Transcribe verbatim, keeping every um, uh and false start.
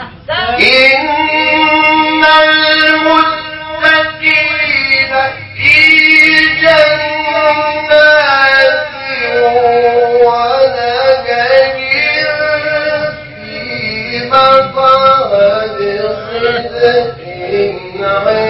إن المتقين في جنات ونهر في مقعد صدق عند